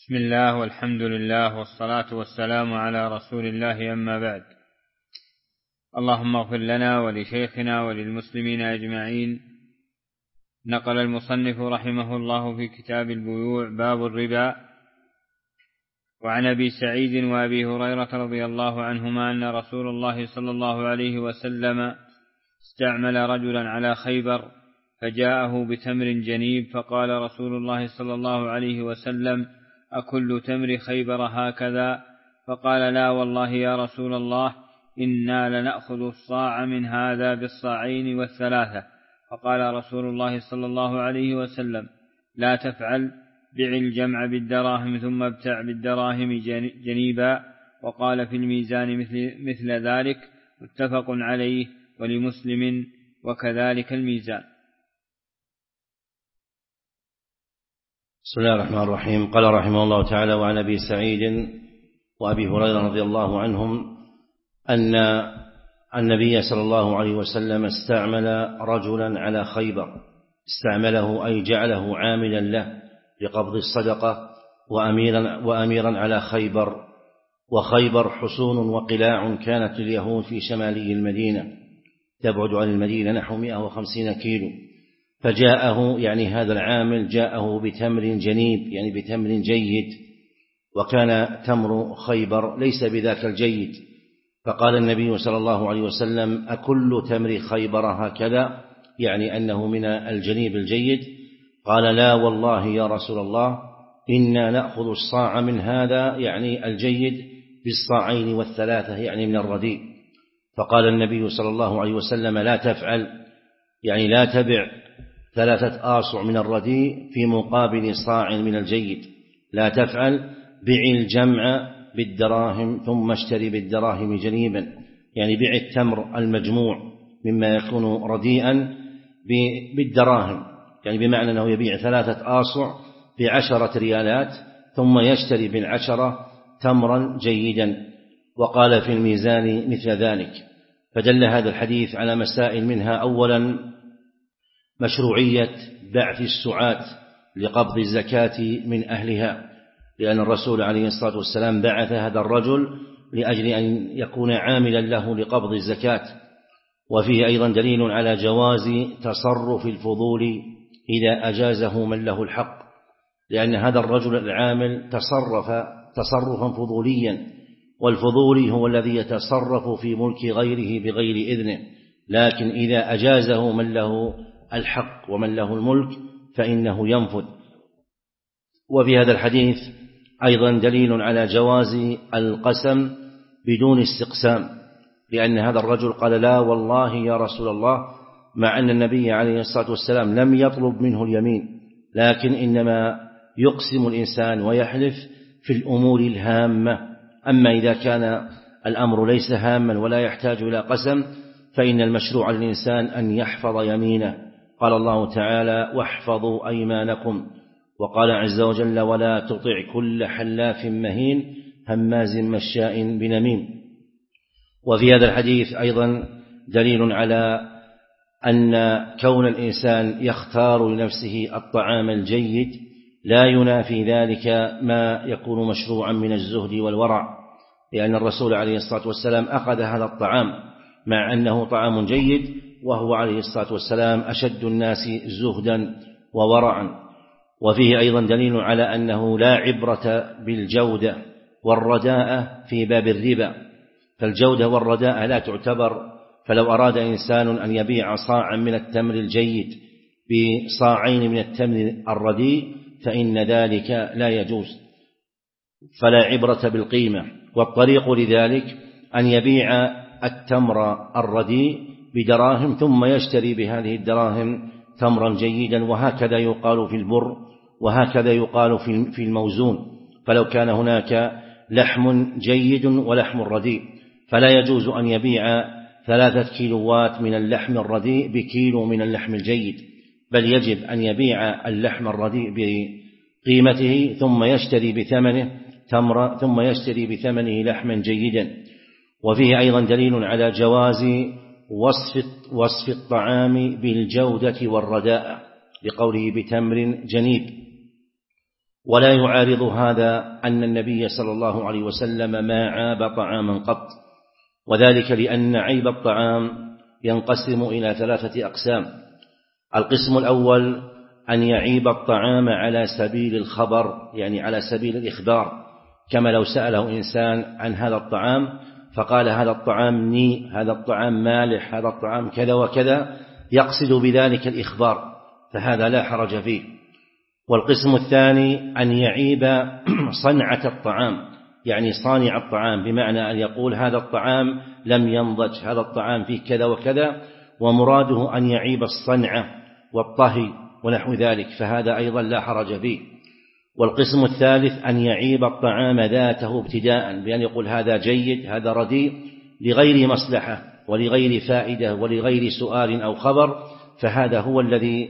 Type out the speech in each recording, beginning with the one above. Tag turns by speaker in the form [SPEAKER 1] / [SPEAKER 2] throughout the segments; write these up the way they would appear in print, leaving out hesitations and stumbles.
[SPEAKER 1] بسم الله والحمد لله والصلاة والسلام على رسول الله، أما بعد. اللهم اغفر لنا ولشيخنا وللمسلمين أجمعين. نقل المصنف رحمه الله في كتاب البيوع باب الربا وعن أبي سعيد وأبي هريرة رضي الله عنهما أن رسول الله صلى الله عليه وسلم استعمل رجلا على خيبر فجاءه بتمر جنيب، فقال رسول الله صلى الله عليه وسلم: أكل تمر خيبر هكذا؟ فقال: لا والله يا رسول الله، إنا لنأخذ الصاع من هذا بالصاعين والثلاثة. فقال رسول الله صلى الله عليه وسلم: لا تفعل، بع الجمع بالدراهم ثم ابتع بالدراهم جنيبا. وقال في الميزان مثل ذلك، متفق عليه ولمسلم وكذلك الميزان.
[SPEAKER 2] بسم الله الرحمن الرحيم. قال رحمه الله تعالى: وعن أبي سعيد وأبي هريرة رضي الله عنهم أن النبي صلى الله عليه وسلم استعمل رجلا على خيبر، استعمله أي جعله عاملا له لقبض الصدقة وأميرا على خيبر. وخيبر حصون وقلاع كانت لليهود في شمالي المدينة، تبعد عن المدينة نحو 150 كيلو. فجاءه يعني هذا العامل جاءه بتمر جنيب يعني بتمر جيد، وكان تمر خيبر ليس بذاك الجيد. فقال النبي صلى الله عليه وسلم: أكل تمر خيبر هكذا؟ يعني أنه من الجنيب الجيد. قال: لا والله يا رسول الله، إنا نأخذ الصاع من هذا يعني الجيد بالصاعين والثلاثة يعني من الرديء. فقال النبي صلى الله عليه وسلم: لا تفعل، يعني لا تبع 3 آصع من الرديء في مقابل صاع من الجيد. لا تفعل، بع الجمع بالدراهم ثم اشتري بالدراهم جنيبا، يعني بع التمر المجموع مما يكون رديئا بالدراهم، يعني بمعنى أنه يبيع 3 آصع ب10 ريالات ثم يشتري بال10 تمرا جيدا. وقال في الميزان مثل ذلك. فدل هذا الحديث على مسائل، منها أولا مشروعية بعث السعاة لقبض الزكاة من أهلها، لأن الرسول عليه الصلاة والسلام بعث هذا الرجل لأجل أن يكون عاملا له لقبض الزكاة. وفيه أيضا دليل على جواز تصرف الفضول إذا أجازه من له الحق، لأن هذا الرجل العامل تصرف تصرفا فضوليا، والفضولي هو الذي يتصرف في ملك غيره بغير إذنه، لكن إذا أجازه من له الحق ومن له الملك فإنه ينفذ. وفي هذا الحديث أيضا دليل على جواز القسم بدون استقسام، لأن هذا الرجل قال: لا والله يا رسول الله، مع أن النبي عليه الصلاة والسلام لم يطلب منه اليمين، لكن إنما يقسم الإنسان ويحلف في الأمور الهامة. أما إذا كان الأمر ليس هاما ولا يحتاج إلى قسم فإن المشروع للإنسان أن يحفظ يمينه. قال الله تعالى: واحفظوا أيمانكم. وقال عز وجل: ولا تطع كل حلاف مهين هماز مشاء بنميم. وفي هذا الحديث أيضا دليل على أن كون الإنسان يختار لنفسه الطعام الجيد لا ينافي ذلك ما يكون مشروعا من الزهد والورع، لأن الرسول عليه الصلاة والسلام أخذ هذا الطعام مع أنه طعام جيد، وهو عليه الصلاة والسلام أشد الناس زهدا وورعا. وفيه أيضا دليل على أنه لا عبرة بالجودة والرداءة في باب الربا، فالجودة والرداءة لا تعتبر. فلو أراد إنسان أن يبيع صاعا من التمر الجيد بصاعين من التمر الرديء فإن ذلك لا يجوز، فلا عبرة بالقيمة. والطريق لذلك أن يبيع التمر الرديء بدراهم ثم يشتري بهذه الدراهم تمرا جيدا. وهكذا يقال في البر، وهكذا يقال في الموزون. فلو كان هناك لحم جيد ولحم رديء فلا يجوز أن يبيع 3 كيلوات من اللحم الرديء بكيلو من اللحم الجيد، بل يجب أن يبيع اللحم الرديء بقيمته ثم يشتري بثمنه تمرا ثم يشتري بثمنه لحما جيدا. وفيه أيضا دليل على جواز وصف الطعام بالجودة والرداءة، لقوله بتمر جنيب. ولا يعارض هذا أن النبي صلى الله عليه وسلم ما عاب طعاما قط، وذلك لأن عيب الطعام ينقسم إلى 3 أقسام. القسم الأول أن يعيب الطعام على سبيل الخبر، يعني على سبيل الإخبار، كما لو سأله إنسان عن هذا الطعام فقال هذا الطعام ني، هذا الطعام مالح، هذا الطعام كذا وكذا، يقصد بذلك الإخبار، فهذا لا حرج فيه. والقسم الثاني أن يعيب صنعة الطعام، يعني صانع الطعام، بمعنى أن يقول هذا الطعام لم ينضج، هذا الطعام فيه كذا وكذا، ومراده أن يعيب الصنعة والطهي ونحو ذلك، فهذا أيضا لا حرج فيه. والقسم الثالث أن يعيب الطعام ذاته ابتداء، بأن يقول هذا جيد هذا رديء، لغير مصلحة ولغير فائدة ولغير سؤال أو خبر، فهذا هو الذي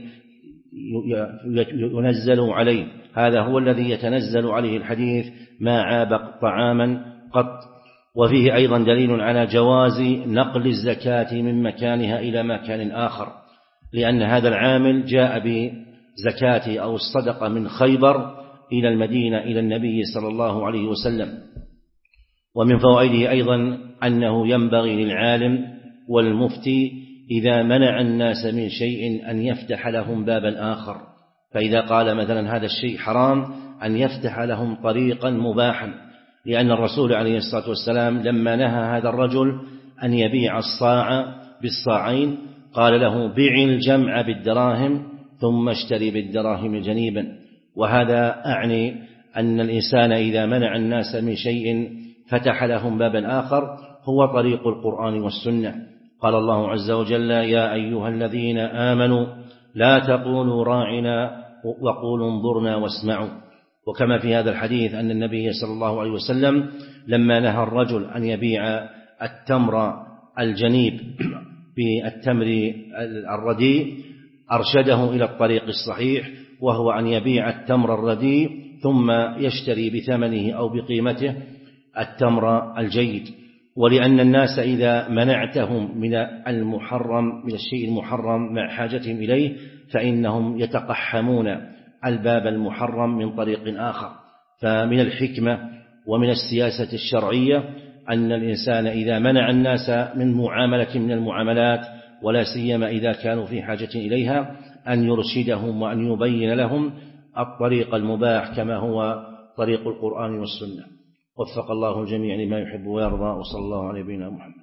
[SPEAKER 2] ينزل عليه، هذا هو الذي يتنزل عليه الحديث ما عاب طعاما قط. وفيه أيضا دليل على جواز نقل الزكاة من مكانها إلى مكان آخر، لأن هذا العامل جاء بزكاة أو الصدقة من خيبر إلى المدينة إلى النبي صلى الله عليه وسلم. ومن فوائده أيضا أنه ينبغي للعالم والمفتي إذا منع الناس من شيء أن يفتح لهم بابا آخر، فإذا قال مثلا هذا الشيء حرام أن يفتح لهم طريقا مباحا، لأن الرسول عليه الصلاة والسلام لما نهى هذا الرجل أن يبيع الصاع بالصاعين قال له بيع الجمع بالدراهم ثم اشتري بالدراهم جنيبا. وهذا أعني أن الإنسان إذا منع الناس من شيء فتح لهم بابا آخر هو طريق القرآن والسنة. قال الله عز وجل يا أيها الذين آمنوا لا تقولوا راعنا وقولوا انظرنا واسمعوا. وكما في هذا الحديث أن النبي صلى الله عليه وسلم لما نهى الرجل أن يبيع التمر الجنيب بالتمر الرديء أرشده إلى الطريق الصحيح، وهو أن يبيع التمر الرديء ثم يشتري بثمنه أو بقيمته التمر الجيد. ولأن الناس إذا منعتهم من المحرم من الشيء المحرم مع حاجتهم إليه فإنهم يتقحمون الباب المحرم من طريق آخر. فمن الحكمة ومن السياسة الشرعية أن الإنسان إذا منع الناس من معاملة من المعاملات ولا سيما إذا كانوا في حاجة إليها أن يرشدهم وأن يبين لهم الطريق المباح كما هو طريق القرآن والسنة. وفق الله الجميع لما يحب ويرضى، وصلى الله على نبينا محمد.